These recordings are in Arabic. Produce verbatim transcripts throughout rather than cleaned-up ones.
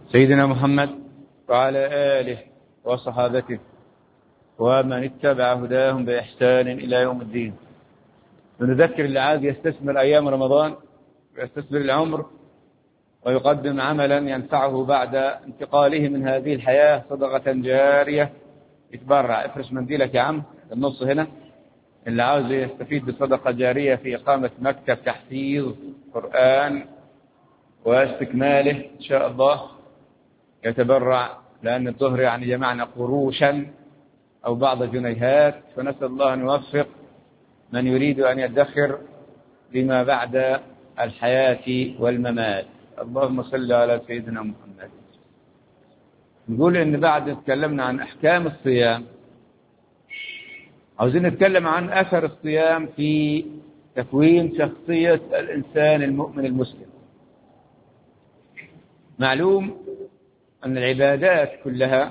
سيدنا محمد وعلى آله وصحابته ومن اتبع هداهم بإحسان إلى يوم الدين. ونذكر اللي عاد يستثمر أيام رمضان ويستثمر العمر ويقدم عملا ينفعه بعد انتقاله من هذه الحياة صدقة جارية. يتبرع، افرش منديلك يا عم النص هنا. اللي عاوز يستفيد بصدقة جارية في إقامة مكتب تحفيظ قرآن واستكماله إن شاء الله يتبرع، لأن الظهر يعني جمعنا قروشا أو بعض جنيهات، فنسأل الله أن يوفق من يريد أن يدخر لما بعد الحياة والممات. اللهم صل على سيدنا محمد. نقول إن بعد تكلمنا عن أحكام الصيام، عاوزين نتكلم عن أثر الصيام في تكوين شخصية الإنسان المؤمن المسلم. معلوم أن العبادات كلها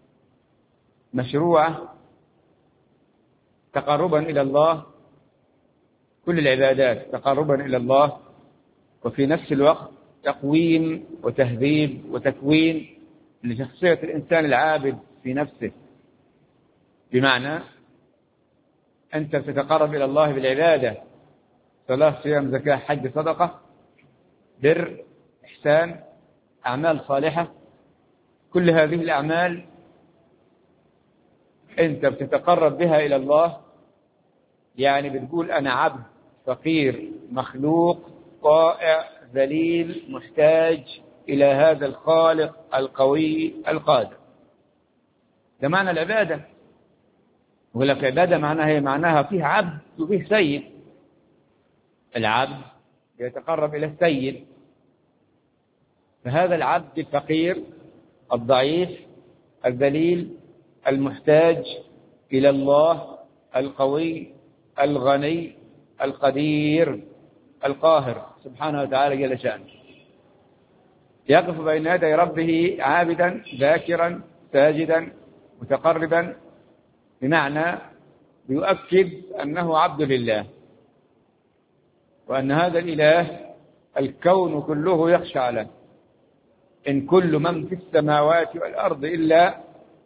مشروعة تقربا إلى الله، كل العبادات تقربا إلى الله، وفي نفس الوقت تقويم وتهذيب وتكوين لشخصية الإنسان العابد في نفسه. بمعنى أنت تتقرب إلى الله بالعبادة، صلاة صيام زكاة حج صدقة بر إحسان أعمال صالحة، كل هذه الأعمال أنت بتتقرب بها إلى الله، يعني بتقول أنا عبد فقير مخلوق طائع ذليل محتاج إلى هذا الخالق القوي القادر. ده معنى العبادة. يقول لك عبادة معناها هي معناها فيه عبد وفيه سيد. العبد يتقرب إلى السيد، فهذا العبد الفقير الضعيف الذليل المحتاج إلى الله القوي الغني القدير القاهر سبحانه وتعالى جل شأنه، يقف بين يدي ربه عابدا ذاكرا ساجدا متقربا، بمعنى يؤكد أنه عبد لله، وأن هذا الإله الكون كله يخشع له. إن كل من في السماوات والأرض إلا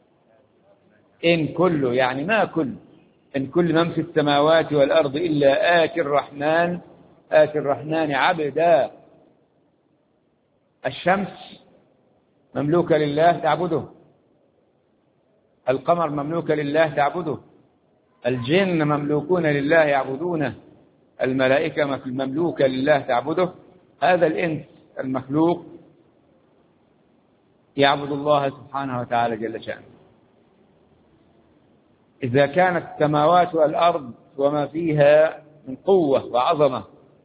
إن كل يعني ما كل إن كل من في السماوات والأرض إلا آتي الرحمن آتي الرحمن عبدا. الشمس مملوكة لله تعبده، القمر مملوك لله تعبده، الجن مملوكون لله يعبدونه، الملائكة مملوكة لله تعبده. هذا الإنس المخلوق يعبد الله سبحانه وتعالى جل شأنه. إذا كانت السماوات والأرض وما فيها من قوة وعظمة،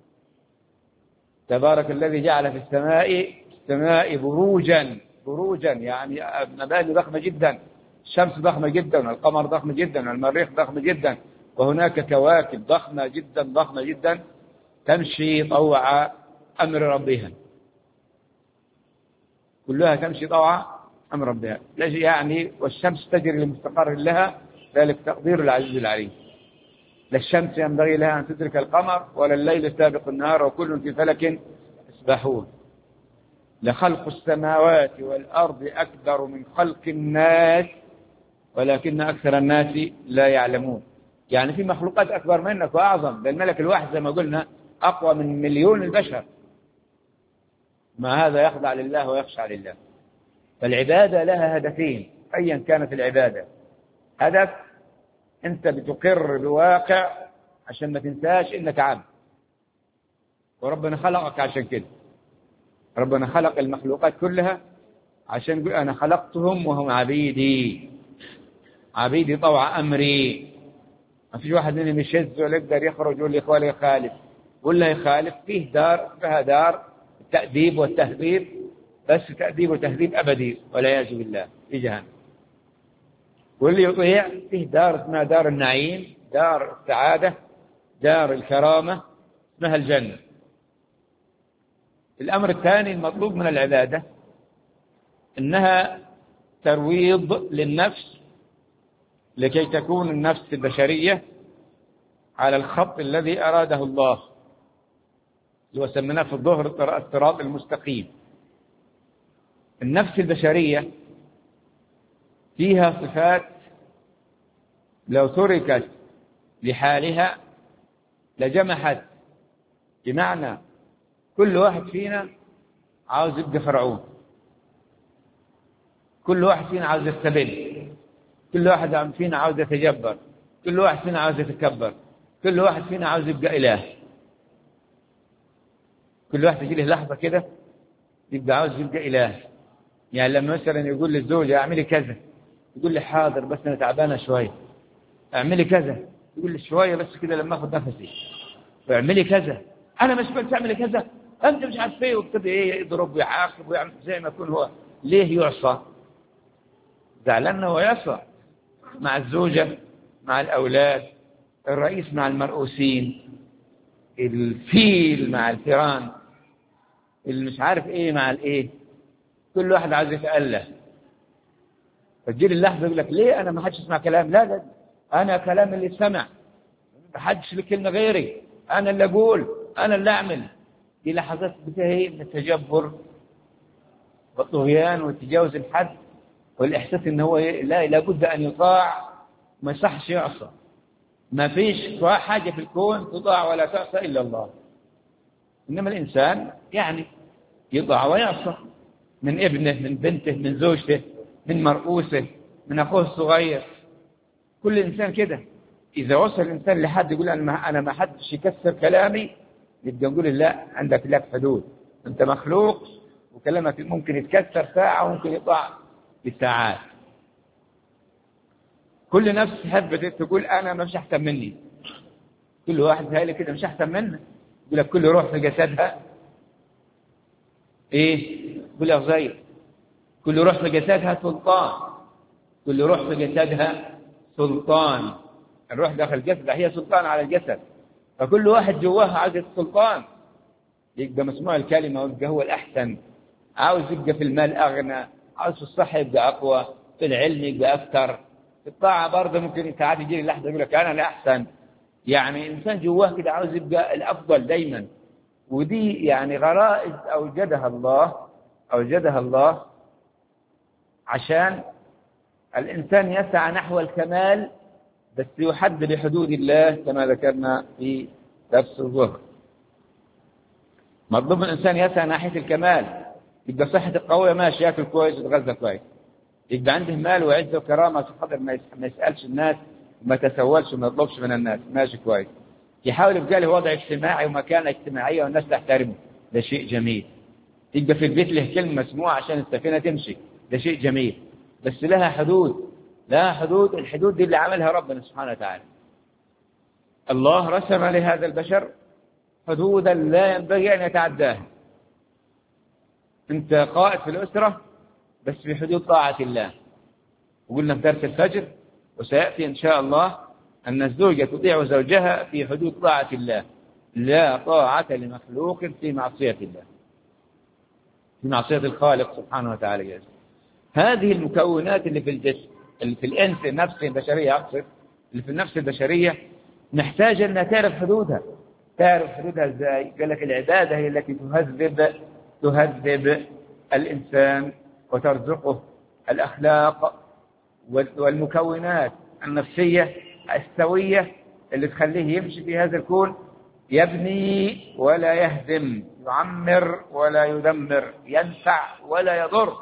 تبارك الذي جعل في السماء السماء بروجا بروجا يعني مباني ضخمة جدا، الشمس ضخمة جدا، القمر ضخم جدا، المريخ ضخم جدا، وهناك كواكب ضخمة جدا ضخمة جدا تمشي طوع أمر ربها، كلها تمشي طوع أمر ربها يعني، والشمس تجري لمستقر لها، ذلك تقدير العزيز العليم. لا الشمس ينبغي لها أن تدرك القمر ولا الليل سابق النهار وكل في فلك يسبحون. لخلق السماوات والأرض أكبر من خلق الناس ولكن أكثر الناس لا يعلمون. يعني في مخلوقات أكبر منك وأعظم، بل الملك الواحد زي ما قلنا أقوى من مليون البشر، ما هذا يخضع لله ويخشع لله. فالعبادة لها هدفين أيا كانت العبادة. هدف أنت بتقر بواقع عشان ما تنساش إنك عبد، وربنا خلقك عشان كده. ربنا خلق المخلوقات كلها عشان يقول أنا خلقتهم وهم عبيدي، عبيدي طوع أمري. ما فيش واحد منهم يشذ ولا يقدر يخرج يقول لي إخواني يخالف، ولا يخالف. فيه دار فيها دار التأديب والتهذيب، بس تأديب وتهذيب أبدي والعياذ بالله في جهنم. واللي يطيع فيه دار اسمها دار النعيم، دار السعادة، دار الكرامة، اسمها الجنة. الأمر الثاني المطلوب من العبادة إنها ترويض للنفس لكي تكون النفس البشرية على الخط الذي أراده الله، اللي وسميناه في الظهر الصراط المستقيم. النفس البشرية فيها صفات لو تركت لحالها لجمحت، بمعنى كل واحد فينا عاوز يبقى فرعون، كل واحد فينا عاوز يستبد، كل واحد فينا عاوز يتجبر، كل واحد فينا عاوز يتكبر، كل واحد فينا عاوز يبقى إله. كل واحد تجي له لحظة كده يبقى عاوز يبقى إله. يعني لما مثلا يقول للزوجة اعملي كذا، يقول لي حاضر بس أنا تعبانة شوية. اعملي كذا، يقول لي شوية بس كده لما أخذ نفسي. اعملي كذا، أنا مش بس تعملي كذا، أنت مش عارف إيه، وابتدي إيه يضرب ويعاقب ويعمل زي ما يكون هو. ليه يعصى؟ زعلان هو يعصى مع الزوجة، مع الأولاد، الرئيس مع المرؤوسين، الفيل مع الفيران، اللي مش عارف إيه مع الإيه، كل واحد عايز يتأله. فتجيلي اللحظة يقول لك ليه أنا ما حدش يسمع كلام؟ لا لا، أنا كلام اللي سمع، ما حدش له كلمة غيري، أنا اللي أقول، أنا اللي أعمل. دي لحظات بتهي من التجبر والطغيان وتجاوز الحد، والإحساس إن هو لا لابد أن يطاع، ما يصحش يعصى. ما فيش حاجة في الكون تطاع ولا تعصى إلا الله. إنما الإنسان يعني يطاع ويعصى، من ابنه، من بنته، من زوجته، من مرؤوسه، من أخوه الصغير. كل إنسان كده. إذا وصل الإنسان لحد يقول أنا ما أنا ما حدش يكسر كلامي، يبقى نقول لا، عندك لك حدود، أنت مخلوق وكلامك ممكن يتكسر ساعة وممكن يطاع بساعات. كل نفس هبت تقول أنا مش أحسن مني، كل واحد هايل كده مش أحسن منه. يقول لك كل روح في جسدها إيه؟ يقول لك زي كل روح في جسدها سلطان، كل روح في جسدها سلطان. الروح داخل الجسد هي سلطان على الجسد، فكل واحد جواها عايز السلطان، يبقى مسموع الكلمة ويبقى هو الأحسن، عاوز يبقى في المال أغنى، عاوز في الصحة يبقى أقوى، في العلم يبقى أكثر، في الطاعة برضه ممكن ساعات يجي لحظة يقول لك أنا الأحسن. يعني إنسان جواه كده عاوز يبقى الأفضل دايما. ودي يعني غرائز أوجدها الله أوجدها الله عشان الإنسان يسعى نحو الكمال، بس يحد بحدود الله كما ذكرنا في درس الظهر. مطلوب الإنسان يسعى ناحية الكمال، يبقى صحته قوية، ماشي، ياكل كويس ويتغذى كويس، يبقى عنده مال وعزة وكرامة عشان خاطر ما يسألش الناس وما يتسولش وما يطلبش من الناس، ماشي كويس. يحاول يبقى له وضع اجتماعي ومكانة اجتماعية والناس تحترمه، ده شيء جميل. يبقى في البيت له كلمة مسموعة عشان السفينة تمشي، ده شيء جميل، بس لها حدود، لها حدود. الحدود دي اللي عملها ربنا سبحانه وتعالى. الله رسم لهذا البشر حدودا لا ينبغي أن يتعداها. أنت قائد في الأسرة بس في حدود طاعة الله. وقلنا في درس الفجر وسيأتي إن شاء الله أن الزوجة تطيع زوجها في حدود طاعة الله، لا طاعة لمخلوق في معصية الله، في معصية الخالق سبحانه وتعالى. هذه المكونات اللي في الجسم، اللي في الإنس النفس البشرية أقصد، اللي في النفس البشرية نحتاج أن تعرف حدودها. تعرف حدودها إزاي؟ قال لك العبادة هي التي تهذب تهذب الإنسان وترزقه الأخلاق والمكونات النفسية السوية اللي تخليه يمشي في هذا الكون، يبني ولا يهدم، يعمر ولا يدمر، ينفع ولا يضر،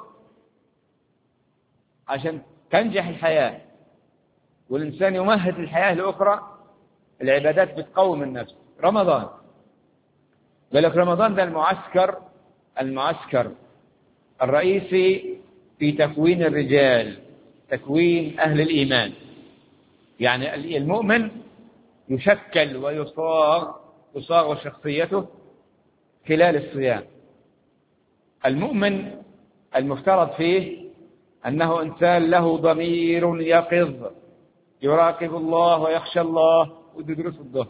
عشان تنجح الحياة والإنسان يمهد الحياة الأخرى. العبادات بتقوم النفس. رمضان قال لك رمضان ده المعسكر المعسكر الرئيسي في تكوين الرجال، تكوين أهل الإيمان. يعني المؤمن يشكل ويصاغ تصاغ شخصيته خلال الصيام. المؤمن المفترض فيه أنه إنسان له ضمير يقظ، يراقب الله ويخشى الله ويدرس الظهر.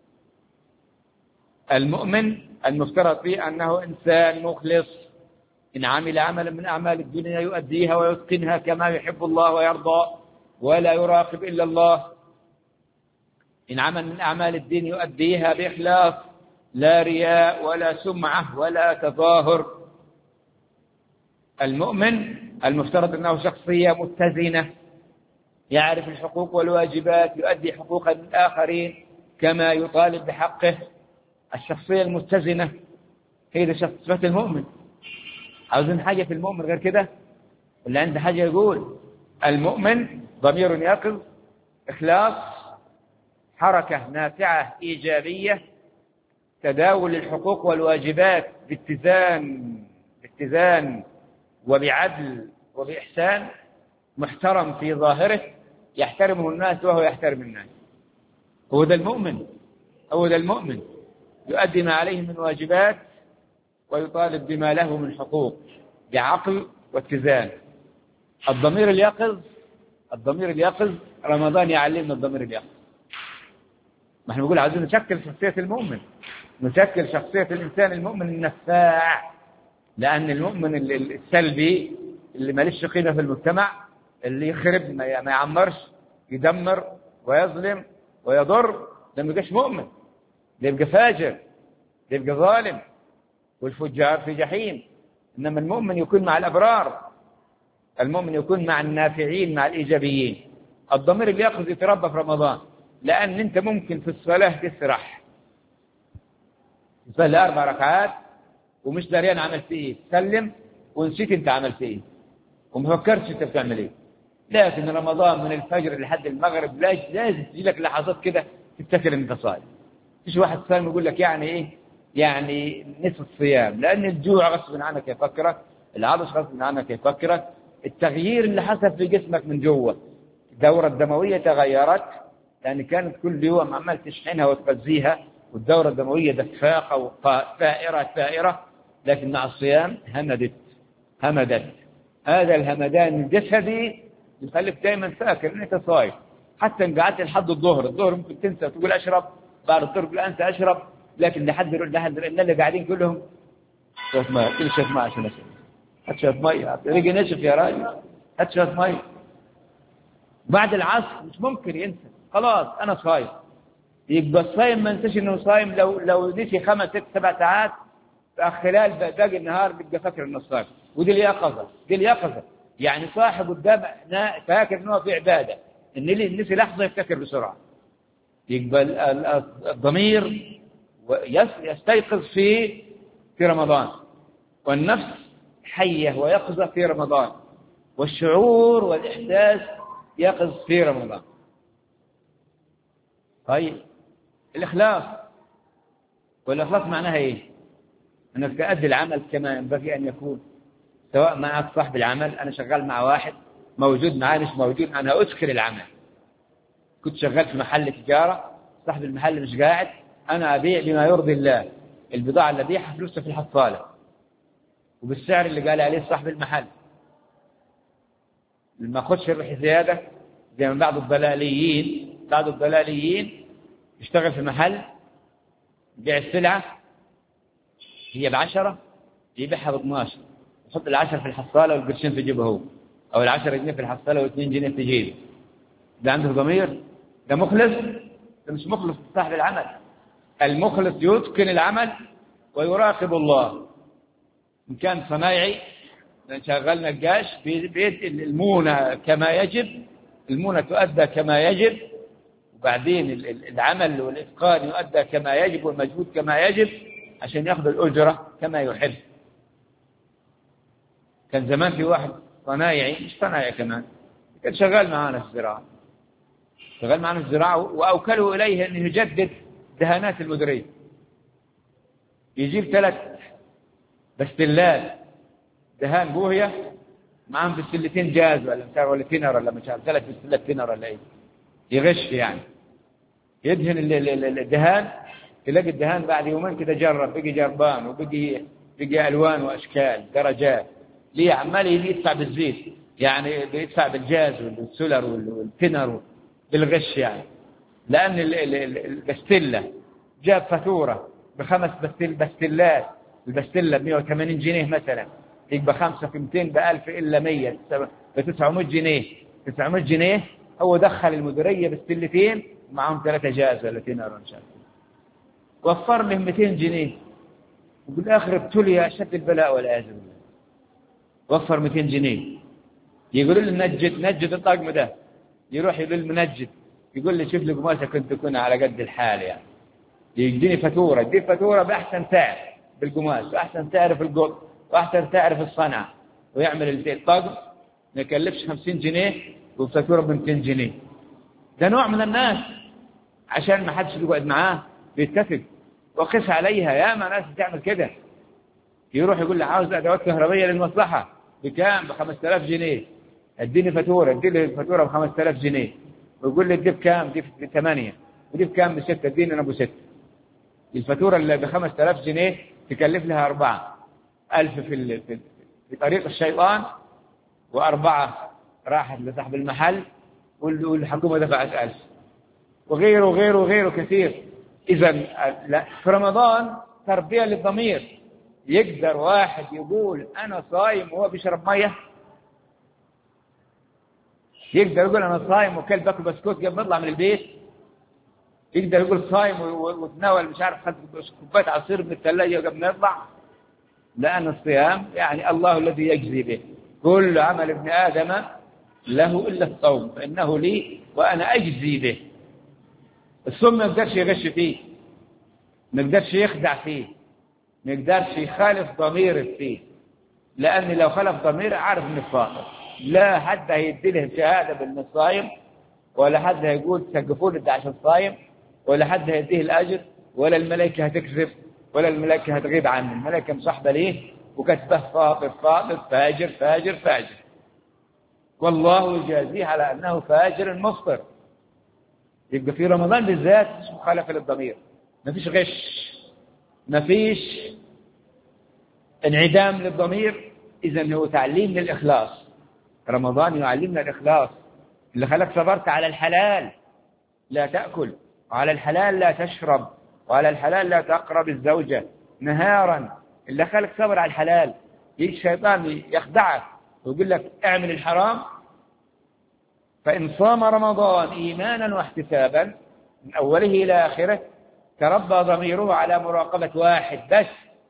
المؤمن المفترض فيه أنه إنسان مخلص، إن عمل عملا من أعمال الدنيا يؤديها ويتقنها كما يحب الله ويرضى ولا يراقب إلا الله. إن عمل من أعمال الدين يؤديها بإخلاص، لا رياء ولا سمعة ولا تظاهر. المؤمن المفترض أنه شخصية متزنة، يعرف الحقوق والواجبات، يؤدي حقوق الآخرين كما يطالب بحقه. الشخصية المتزنة هي صفة المؤمن. عاوزين حاجة في المؤمن غير كده؟ اللي عنده حاجة يقول. المؤمن ضمير يقظ، إخلاص، حركة نافعة إيجابية، تداول الحقوق والواجبات باتزان باتزان وبعدل وبإحسان، محترم في ظاهره، يحترمه الناس وهو يحترم الناس. هو ده المؤمن، هو ده المؤمن، يؤدي ما عليه من واجبات ويطالب بما له من حقوق بعقل واتزان. الضمير اليقظ، الضمير اليقظ رمضان يعلمنا الضمير اليقظ. ما احنا بنقول عايزين نشكل شخصية المؤمن، نشكل شخصية الإنسان المؤمن النفاع. لأن المؤمن السلبي اللي ماليش قيمة في المجتمع، اللي يخرب ما يعمرش، يدمر ويظلم ويضر، ده ما يبقاش مؤمن، ده يبقى فاجر، ده يبقى ظالم، والفجار في جحيم. إنما المؤمن يكون مع الأبرار، المؤمن يكون مع النافعين، مع الإيجابيين. الضمير اللي يأخذ يتربى في رمضان، لأن أنت ممكن في الصلاة تسرح، تصلي أربع ركعات ومش دريان عملت إيه، تسلم ونسيت أنت عملت إيه وما فكرتش أنت بتعمل إيه. لكن رمضان من الفجر لحد المغرب لازم تجي لك لحظات كده تفتكر أنت صايم. فيش واحد صايم يقول لك يعني إيه، يعني نصف الصيام، لأن الجوع غصب عنك يفكرك، العطش غصب عنك يفكرك، التغيير اللي حصل في جسمك من جوه، الدورة الدموية تغيرت، لأن كانت كل يوم عمال تشحنها وتغذيها، والدورة الدموية دفاقة وثائرة ثائرة، لكن مع الصيام همدت همدت. هذا الهمدان الجسدي يخليك دائما فاكر انك صايم. حتى ان قعدت لحد الظهر، الظهر ممكن تنسى تقول اشرب، بعد الظهر تقول انسى اشرب، لكن لحد لحد اللي قاعدين كلهم شوف ماء، كل شوف ماء عشان اشرب، هات شويه ماء، ريقي نشف يا راجل، هات شويه ماء. بعد العصر مش ممكن ينسى، خلاص انا صايم. يبقى الصايم ما انساش انه صايم، لو لو نسي خمس ست سبع ساعات خلال باقي النهار بيبقى فاكر انه صايم. ودي اليقظه، دي اليقظه، يعني صاحب قدام فاكر انه في عباده، ان اللي نسي لحظه يفتكر بسرعه. يبقى الضمير يستيقظ في في رمضان، والنفس حيه ويقظه في رمضان، والشعور والاحساس يقظ في رمضان. طيب الإخلاص، والإخلاص معناها إيه؟ أنك تؤدي العمل كما ينبغي أن يكون، سواء معك صاحب العمل، أنا شغال مع واحد موجود معاه مش موجود، أنا أدخل العمل. كنت شغال في محل تجارة، صاحب المحل مش قاعد، أنا أبيع بما يرضي الله، البضاعة اللي أبيعها فلوسها في الحصالة وبالسعر اللي قال عليه صاحب المحل. لما أخذش ربح زيادة زي من بعض الضلاليين، بعض الضلاليين يشتغل في محل يبيع السلعة هي بعشرة يبيعها باثناشر، يحط العشرة في الحصالة والقرشين في جيبه هو، أو العشرة جنيه في الحصالة واثنين جنيه في جيبه. ده عنده ضمير؟ ده مخلص؟ ده مش مخلص صاحب العمل. المخلص يتقن العمل ويراقب الله. إن كان صنايعي شغال نقاش بيت المونة كما يجب، المونة تؤدى كما يجب، وبعدين العمل والإتقان يؤدى كما يجب والمجهود كما يجب عشان يأخذ الأجرة كما يحب. كان زمان في واحد صنايعي، مش صنايعي كمان، كان شغال معانا في الزراعة، شغال معانا في الزراعة، وأوكلوا إليه أنه يجدد دهانات المديرية. يجيب ثلاث بستلات دهان بوهية معهم بستلتين جاز ولا مش عارف ولا تينر ولا مش عارف، ثلاث بستلات تينر ولا ايه، يغش يعني، يدهن الدهان، تلاقي الدهان بعد يومين كده جرب، بقي جربان وبقي بقي الوان واشكال درجات، ليه عمال يدفع بالزيت، يعني بيدفع بالجاز والسولر والتينر بالغش يعني. لان البستله جاب فاتوره بخمس بستل بستلات، البستله ب مئة وثمانين جنيه مثلا، يبقى خمسة في مئتين بألف إلا مية بتسعمائة جنيه، تسعمائة جنيه هو دخل المديرية بستلتين معهم ثلاثة جاز ولا تينر إن شاء الله، وفر لهم مئتين جنيه، وبالآخر ابتلي أشد البلاء والعياذ بالله. وفر مئتين جنيه. يقولوا لي نجد نجد الطقم ده، يروح يقول المنجد يقول لي شوف لي قماشه كنت تكون على قد الحال يعني، يديني فاتوره، يدي فاتوره باحسن سعر بالقماش واحسن سعر في القط واحسن سعر في الصنعه، ويعمل الطقم ما يكلفش خمسين جنيه وفاتوره ب مئتين جنيه. ده نوع من الناس عشان ما حدش يقعد معاه بيتفق وقس عليها. يا ما ناس بتعمل كده، يروح يقول لي عاوز ادوات كهربائيه للمصلحه بكام؟ ب خمسة آلاف جنيه، اديني فاتوره، اديني الفاتوره ب خمسة آلاف جنيه، ويقول لي دي بكام؟ دي بثمانية، ودي بكام؟ بستة، اديني انا ابو ستة. الفاتوره اللي ب خمسة آلاف جنيه تكلف لها أربعة ألف في في في طريق الشيطان، وأربعة راحت لصاحب المحل والحكومة دفعت ألف، وغيره وغيره وغيره كثير. إذا في رمضان تربية للضمير. يقدر واحد يقول أنا صايم وهو بيشرب مية؟ يقدر يقول أنا صايم وكل باكل بسكوت قبل ما أطلع من البيت؟ يقدر يقول صايم وتناول مش عارف خد كوباية عصير من الثلاجة قبل ما يطلع؟ لأن الصيام يعني الله الذي يجزي به. كل عمل ابن آدم له إلا الصوم فإنه لي وأنا أجزي به. الصوم ما يقدرش يغش فيه، ما يقدرش يخدع فيه، ما يقدرش يخالف ضميره فيه، لأن لو خالف ضميره عارف إنه فاطر. لا حد هيدي له شهادة بأنه صايم، ولا حد هيقول سقفوا ده عشان صايم، ولا حد هيديه الأجر، ولا الملائكة هتكذب، ولا الملائكة هتغيب عنه. الملائكة مصاحبة ليه وكتبه فاطر فاطر فاجر فاجر فاجر، والله يجازيه على أنه فاجر مفطر. يبقى في رمضان بالذات مخالفة للضمير، ما فيش غش، ما فيش انعدام للضمير. إذن هو تعليم للإخلاص. رمضان يعلمنا الإخلاص. اللي خلق صبرت على الحلال لا تأكل، وعلى الحلال لا تشرب، وعلى الحلال لا تقرب الزوجة نهارا. اللي خلق صبر على الحلال، يجي الشيطان يخدعك ويقول لك اعمل الحرام. فإن صام رمضان إيمانا واحتسابا من أوله إلى آخره تربى ضميره على مراقبة واحد بس،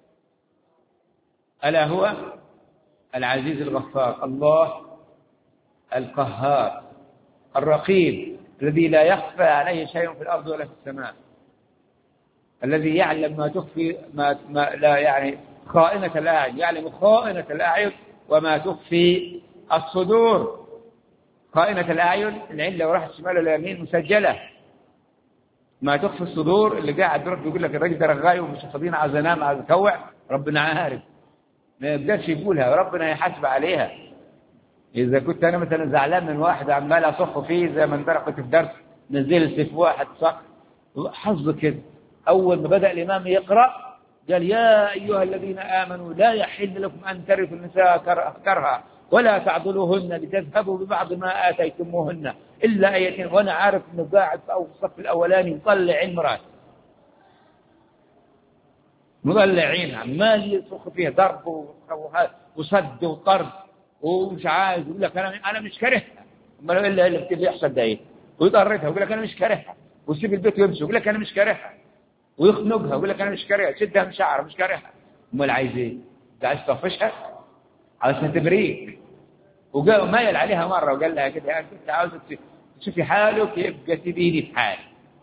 ألا هو العزيز الغفار، الله القهار الرقيب الذي لا يخفى عليه شيء في الأرض ولا في السماء، الذي يعلم ما تخفي ما, ما لا يعني خائنة الأعين، يعلم خائنة الأعين وما تخفي الصدور. خائنة الأعين العين لو راحت شمال ولا يمين مسجلة. ما تخفي الصدور اللي قاعد يروح يقول لك الراجل ده رغاي ومش فاضيين، عايز انام عايز اكوع، ربنا عارف ما يقدرش يقولها، ربنا يحاسب عليها. إذا كنت أنا مثلا زعلان من واحد عمال أصح فيه زي ما امبارح كنت في درس نزلت في واحد صح حظ كده، أول ما بدأ الإمام يقرأ قال يا أيها الذين آمنوا لا يحل لكم أن ترثوا النساء كرها ولا تعضلوهن لتذهبوا ببعض ما آتيتموهن إلا أيتين. وأنا عارف إنه قاعد في الصف الأولاني مطلع المرأة مضلعين عمال يصخ فيها ضرب وصد وطرد ومش عايز، يقول لك انا انا مش كارهها، امال الا اللي بتيجي يحصل ده ايه، ويضرتها ويقول لك انا مش كارهها، ويسيب البيت ويمشي ويقول لك انا مش كارهها، ويخنقها ويقول لك انا مش كارهها، شدها من شعرها مش كارهها. امال عايز ايه؟ انت عايز تطفشها عشان تبريك. وقال مايل عليها مره وقال لها كده يعني كنت عاوزه تشوفي حالك يبقى تبيني في حالي،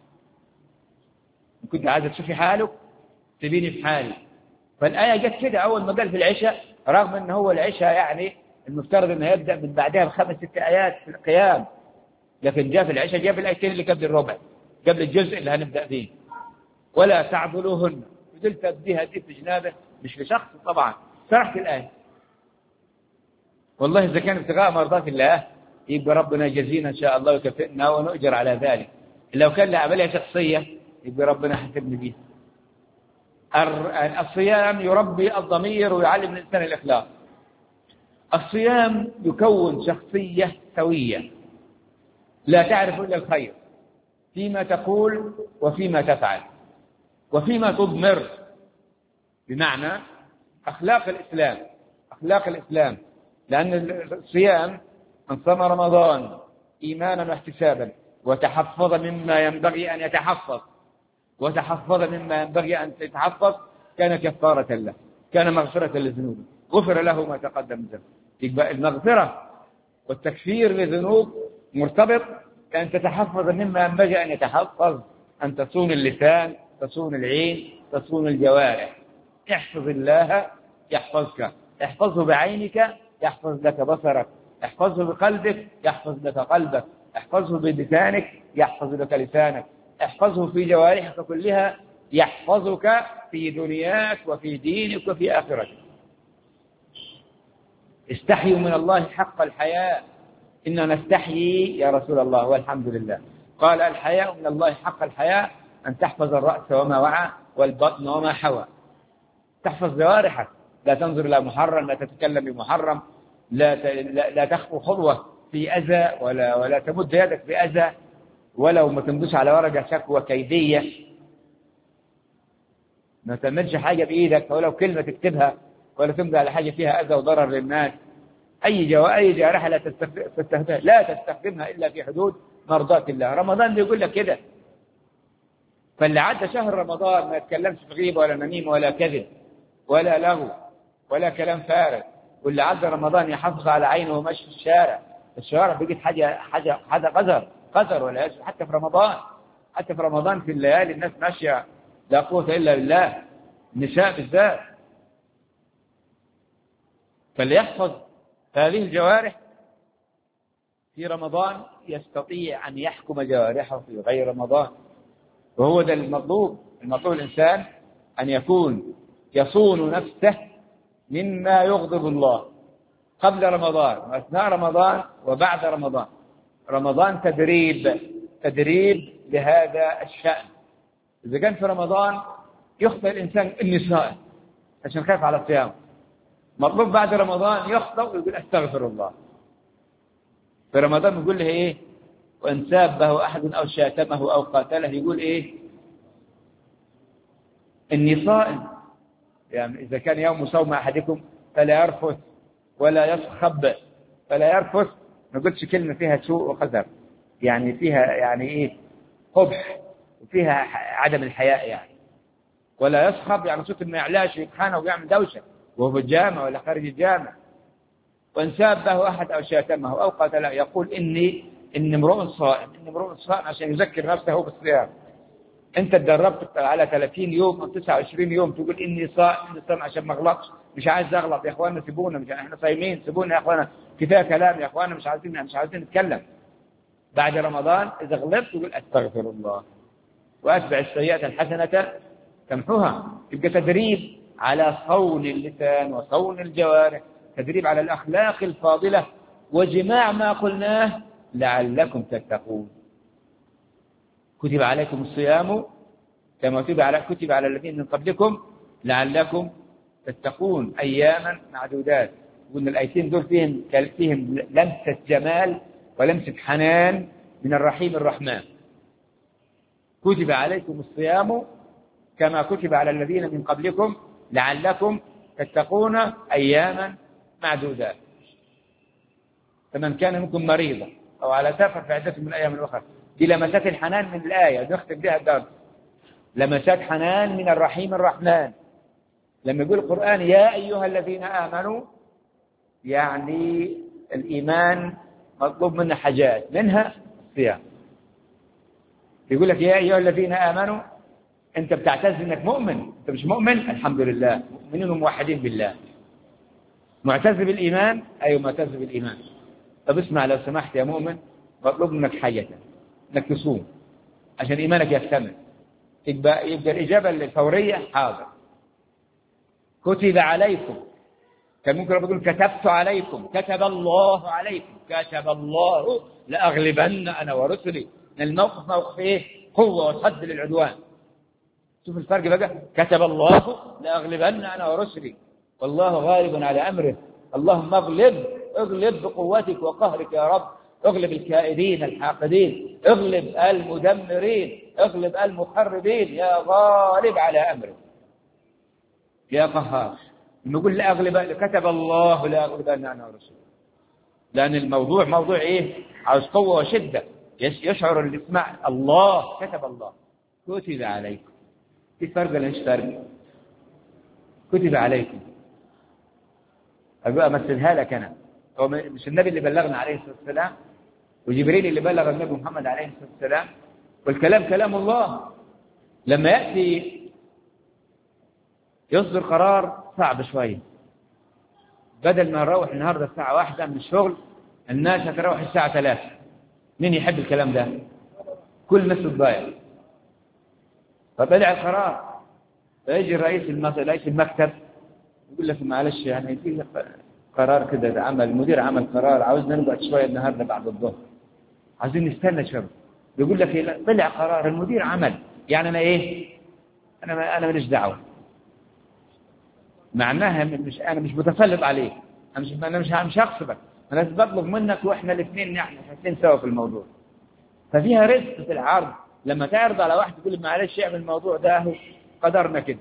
كنت عايزه تشوفي حالك تبيني في حالي. فالايه جت كده اول ما قال في العشاء، رغم ان هو العشاء يعني المفترض انه يبدا من بعدها بخمس ست ايات في القيام، لكن جاء في العشاء جاء في الايتين اللي قبل الربع قبل الجزء اللي هنبدا فيه. ولا تعضلوهن، فضلت اديها دي في جنابه مش لشخص طبعا، شرحت الايه. والله اذا كان ابتغاء مرضات الله يبقى ربنا يجزينا ان شاء الله ويكافئنا ونؤجر على ذلك. لو كان لها عمليه شخصيه يبقى ربنا حسبني بيه. الصيام يربي الضمير ويعلم الانسان الاخلاص. الصيام يكون شخصية سوية لا تعرف إلا الخير فيما تقول وفيما تفعل وفيما تضمر، بمعنى أخلاق الإسلام. أخلاق الإسلام لأن الصيام من صام رمضان إيمانا واحتسابا وتحفظ مما ينبغي أن يتحفظ وتحفظ مما ينبغي أن يتحفظ كان كفارة له، كان مغفرة للذنوب، غفر له ما تقدم ذنبه. يبقى المغفرة والتكفير للذنوب مرتبط بأن تتحفظ مما ينبغي أن يتحفظ، أن تصون اللسان، تصون العين، تصون الجوارح. احفظ الله يحفظك، احفظه بعينك يحفظ لك بصرك، احفظه بقلبك يحفظ لك قلبك، احفظه بلسانك يحفظ لك لسانك، احفظه في جوارحك كلها يحفظك في دنياك وفي دينك وفي آخرتك. استحيوا من الله حق الحياء، إننا نستحيي يا رسول الله والحمد لله. قال الحياء من الله حق الحياء أن تحفظ الرأس وما وعى والبطن وما حوى. تحفظ جوارحك، لا تنظر إلى محرم، لا تتكلم بمحرم، لا لا, لا تخطو خطوة في أذى، ولا ولا تمد يدك بأذى، ولو ما تمدش على ورقة شكوى كيدية، ما تعملش حاجة بإيدك، ولو كلمة تكتبها، ولا تمضي على حاجة فيها أذى وضرر للناس. أي جو أي جارحة لا تستخدمها لا تستخدمها إلا في حدود مرضاة الله. رمضان بيقول لك كده. فاللي عدى شهر رمضان ما يتكلمش في غيبة ولا نميمة ولا كذب ولا لغو ولا كلام فارغ. واللي عدى رمضان يحافظ على عينه ومشي في الشارع. الشوارع بقت حاجة حاجة حاجة قذر قذر ولا يجب. حتى في رمضان حتى في رمضان في الليالي الناس ماشية لا قوة إلا بالله، النساء بالذات. فاللي يحفظ هذه الجوارح في رمضان يستطيع أن يحكم جوارحه في غير رمضان. وهو ده المطلوب. المطلوب الإنسان أن يكون يصون نفسه مما يغضب الله قبل رمضان وأثناء رمضان وبعد رمضان. رمضان تدريب تدريب لهذا الشأن. إذا كان في رمضان يخطئ الإنسان إني صائم عشان خايف على الصيام، مطلوب بعد رمضان يخطئ ويقول أستغفر الله. في رمضان يقول له إيه؟ وإن سابه أحد أو شاتمه أو قاتله يقول إيه؟ إني صائم. يعني إذا كان يوم صوم أحدكم فلا يرفث ولا يصخب. فلا يرفث ما قلتش كلمة فيها سوء وقذر، يعني فيها يعني إيه؟ قبح وفيها عدم الحياء يعني. ولا يصخب يعني صوت ما يعلاش يتخانق ويعمل دوشة وهو في الجامع ولا خارج الجامع. وإن سابه أحد أو شاتمه أو قاتله يقول إني إني امرؤ صائم. إني امرؤ صائم عشان يذكر نفسه بالصيام. أنت تدربت على ثلاثين يوم أو تسعة وعشرين يوم تقول إني صائم إني صائم عشان ما أغلطش، مش عايز أغلط يا إخواننا سيبونا، مش إحنا صايمين سيبونا يا إخواننا، كفاية كلام يا إخواننا، مش عايزين مش عايزين نتكلم. بعد رمضان إذا غلطت تقول أستغفر الله وأتبع السيئة الحسنة تمحوها. يبقى تدريب على صون اللسان وصون الجوارح، تدريب على الأخلاق الفاضلة، وجماع ما قلناه لعلكم تتقون. كتب عليكم الصيام كما كتب على كتب على الذين من قبلكم لعلكم تتقون أياما معدودات. وإن الآيتين دول فيهم فيهم لمسة جمال ولمسة حنان من الرحيم الرحمن. كتب عليكم الصيام كما كتب على الذين من قبلكم لعلكم تتقون أياما معدودات. فمن كان منكم مريضا أو على سفر فعدة من أيام أخرى. دي لمسات الحنان من الآية نختم بها الدرس. لمسات حنان من الرحيم الرحمن. لما يقول القرآن يا أيها الذين آمنوا يعني الإيمان مطلوب منه حاجات منها الصيام. يقول لك يا أيها الذين آمنوا أنت بتعتز أنك مؤمن، أنت مش مؤمن الحمد لله، مؤمنين وموحدين بالله. معتز بالإيمان أيوة معتز بالإيمان. طب اسمع لو سمحت يا مؤمن مطلوب منك حاجة أنك تصوم عشان إيمانك يكتمل. يبقى, يبقى الإجابة الفورية حاضر. كتب عليكم كان ممكن ربنا يقول كتبت عليكم، كتب الله عليكم، كتب الله لأغلبن أنا ورسلي. الموقف موقف إيه؟ قوة وصد للعدوان. شوف الفرق بقى. كتب الله لأغلبن أنا ورسلي والله غالب على أمره. اللهم اغلب اغلب بقوتك وقهرك يا رب. اغلب الكائدين الحاقدين، اغلب المدمرين، اغلب المخربين يا غالب على أمره يا قهار. نقول لا أغلب كتب الله لا أغلبن أنا ورسلي. لأن الموضوع موضوع إيه؟ عاوز قوة وشدة. يشعر اللي يسمع الله كتب الله. كتب عليكم. في فرق ولا مش فرق؟ كتب عليكم. أبقى أمثلها لك أنا. هو مش النبي اللي بلغنا عليه الصلاة والسلام، وجبريل اللي بلغ النبي محمد عليه الصلاة والسلام، والكلام كلام الله. لما يأتي يصدر قرار صعب شوية، بدل ما نروح النهاردة الساعة واحدة من الشغل الناس هتروح الساعة ثلاثة، مين يحب الكلام ده؟ كل الناس تتضايق. فبدأ القرار، فيجي رئيس رئيس المكتب يقول لك معلش يعني في قرار كده، عمل المدير عمل قرار عاوزنا نقعد شوية النهاردة بعد الظهر، عايزين نستنى شوية. يقول لك طلع قرار المدير عمل، يعني أنا إيه؟ أنا ما أنا ماليش دعوة. معناها مش أنا مش متسلط عليك، أنا مش أنا مش مش هغصبك، أنا بطلب منك وإحنا الاثنين نحن الاثنين سوا في الموضوع. ففيها رزق في العرض، لما تعرض على واحد تقول معلش اعمل الموضوع ده، أهو قدرنا كده،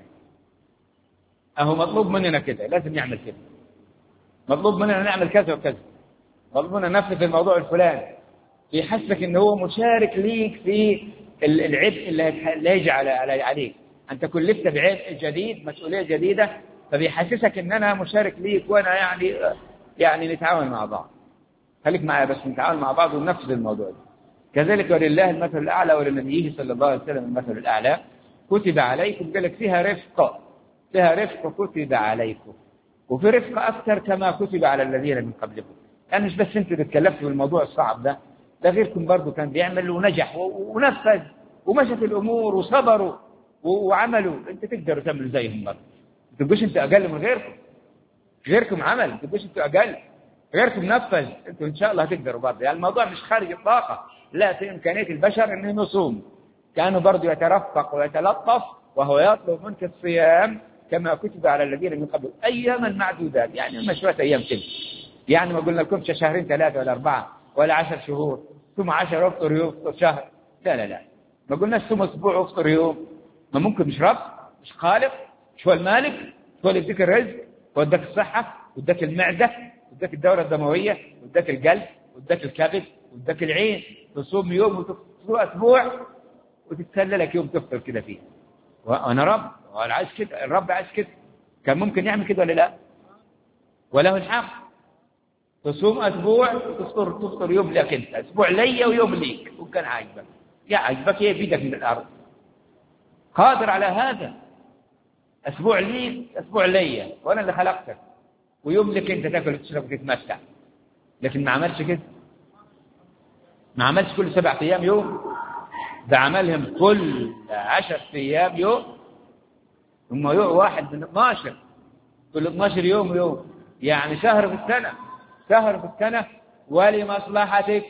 أهو مطلوب مننا كده، لازم نعمل كده، مطلوب مننا نعمل كذا وكذا، مطلوب مننا ننفذ الموضوع الفلاني، يحسك إن هو مشارك ليك في العبء اللي هيجي عليك، أنت كلفت بعبء جديد، مسؤولية جديدة، فبيحسسك إن أنا مشارك ليك وأنا يعني يعني نتعاون مع بعض. خليك معايا بس نتعاون مع بعض وننفذ الموضوع ده. كذلك ولله المثل الأعلى ولنبيه صلى الله عليه وسلم المثل الأعلى. كتب عليكم، قال لك فيها رفق، فيها رفق كتب عليكم، وفي رفق أكثر كما كتب على الذين من قبلكم. يعني مش بس أنتوا اللي تكلفتوا بالموضوع الصعب ده، ده غيركم برضه كان بيعمل ونجح ونفذ ومشت الأمور وصبروا وعملوا، أنت تقدروا تعملوا زيهم برضه. ما تبقوش أنتوا أقل من غيركم، غيركم عمل، ما تبقوش أنتوا أقل، غيركم نفذ، أنتوا إن شاء الله هتقدروا برضه. يعني الموضوع مش خارج الطاقة، لا، في إمكانية البشر إنه يصوم، كانوا برضه يترفق ويتلطف وهو يطلب منك الصيام كما كتب على الذين من قبل أياما معدودات، يعني ما شوية أيام كده، يعني ما قلنا لكمش شهرين ثلاثة ولا أربعة ولا عشر شهور ثم عشر أفطر يوم أفطر شهر، لا لا لا، ما قلناش ثم أسبوع أفطر يوم. ما ممكن مش رب، مش خالق، مش هو المالك، مش هو اللي يديك الرزق واداك الصحة واداك المعدة واداك الدورة الدموية واداك القلب واداك الكبد واداك العين، تصوم يوم وتصوم أسبوع وتتسلى لك يوم تفطر كده فيه. وأنا رب، وأنا عايز كده، الرب عايز كده، كان ممكن يعمل كده ولا لا؟ وله الحق. تصوم أسبوع وتفطر تفطر يوم لك أنت، أسبوع لي ويوم ليك، وكان عاجبك، يا عاجبك إيه بيدك من الأرض، قادر على هذا. أسبوع لي أسبوع لي، وأنا اللي خلقتك، ويوم لك أنت تاكل وتشرب وتتمتع. لكن ما عملش كده، ما عملش كل سبع أيام يوم، ده عملهم كل عشر أيام يوم، ثم يوم واحد من اثناشر، كل اثناشر يوم يوم، يعني شهر في السنة، شهر في السنة، ولمصلحتك،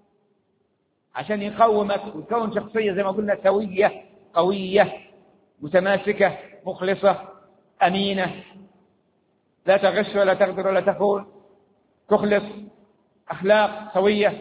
عشان يقومك وتكون شخصية زي ما قلنا سوية قوية متماسكة مخلصة أمينة، لا تغش ولا تغدر ولا تخون، تخلص، أخلاق سوية،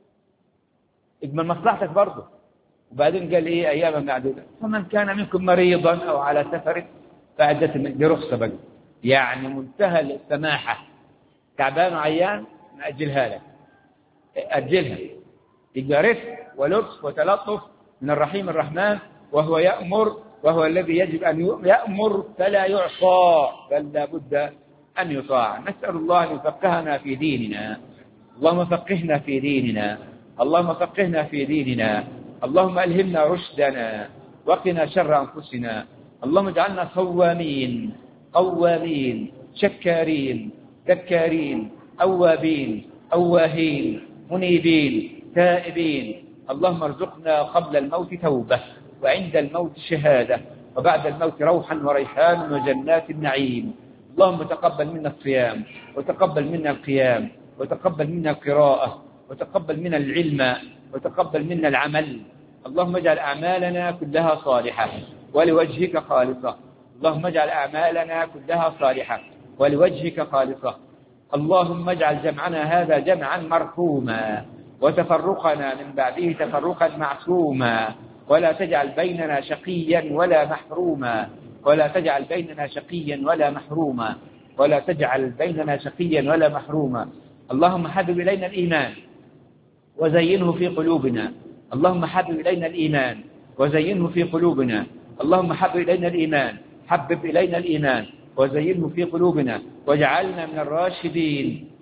اجمل مصلحتك برضه. وبعدين قال إيه أياما معدودة، فمن كان منكم مريضا أو على سفر فعدة، دي رخصة بقى، يعني منتهى السماحة، تعبان وعيان نأجلها لك، أجلها، يبقى رفق ولطف وتلطف من الرحيم الرحمن، وهو يأمر، وهو الذي يجب أن يأمر فلا يعصى، بل لا بد أن يطاع. نسأل الله أن يفقهنا في ديننا، اللهم فقهنا في ديننا، اللهم فقهنا في ديننا، اللهم ألهمنا رشدنا وقنا شر أنفسنا، اللهم اجعلنا صوامين قوامين شكارين ذكارين أوابين أواهين منيبين تائبين. اللهم ارزقنا قبل الموت توبة، وعند الموت شهادة، وبعد الموت روحا وريحان وجنات النعيم. اللهم تقبل منا الصيام، وتقبل منا القيام، وتقبل منا القراءة، وتقبل منا العلم، وتقبل منا العمل. اللهم اجعل أعمالنا كلها صالحة ولوجهك خالصة، اللهم اجعل أعمالنا كلها صالحة ولوجهك خالصة. اللهم اجعل جمعنا هذا جمعا مرحوما، وتفرقنا من بعده تفرقا معصوما، ولا تجعل بيننا شقيا ولا محروما، ولا تجعل بيننا شقيا ولا محروما، ولا تجعل بيننا شقيا ولا محروما. اللهم حبب إلينا الإيمان وزينه في قلوبنا، اللهم حبب إلينا الإيمان وزينه في قلوبنا، اللهم حبب إلينا الإيمان، حبب إلينا الإيمان وزينه في قلوبنا، واجعلنا من الراشدين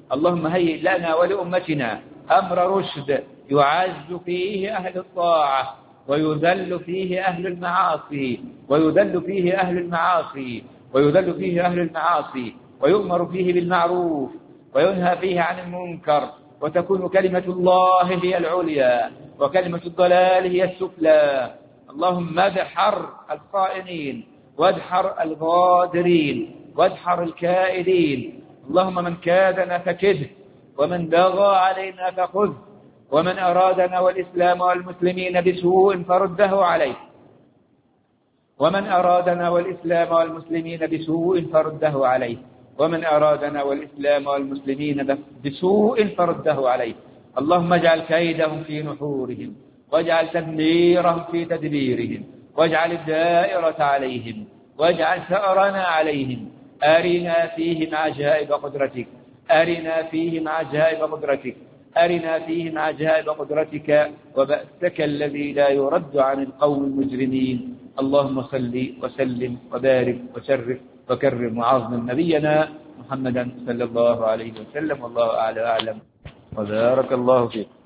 اللهم هيئ لنا ولأمتنا أمر رشد يعز فيه أهل الطاعة ويذل فيه أهل المعاصي ويذل فيه أهل المعاصي ويذل فيه أهل المعاصي ويؤمر فيه بالمعروف وينهى فيه عن المنكر، وتكون كلمة الله هي العليا وكلمة الضلال هي السفلى. اللهم ادحر الخائنين وادحر الغادرين وادحر الكائدين. اللهم من كادنا فكده، ومن بغى علينا فخذه، ومن أرادنا والإسلام والمسلمين بسوء فرده عليه، ومن أرادنا والإسلام والمسلمين بسوء فرده عليه، ومن أرادنا والإسلام والمسلمين بسوء فرده عليه. اللهم اجعل كيدهم في نحورهم، واجعل تدميرهم في تدبيرهم، واجعل الدائرة عليهم، واجعل ثأرنا عليهم. أرنا فيهم عجائب قدرتك، أرنا فيهم عجائب قدرتك، أرنا فيهم عجائب قدرتك وبأسك الذي لا يرد عن القوم المجرمين. اللهم صل وسلم وبارك وشرف وكرم وعظم نبينا محمدا صلى الله عليه وسلم، والله أعلى أعلم، وبارك الله فيك.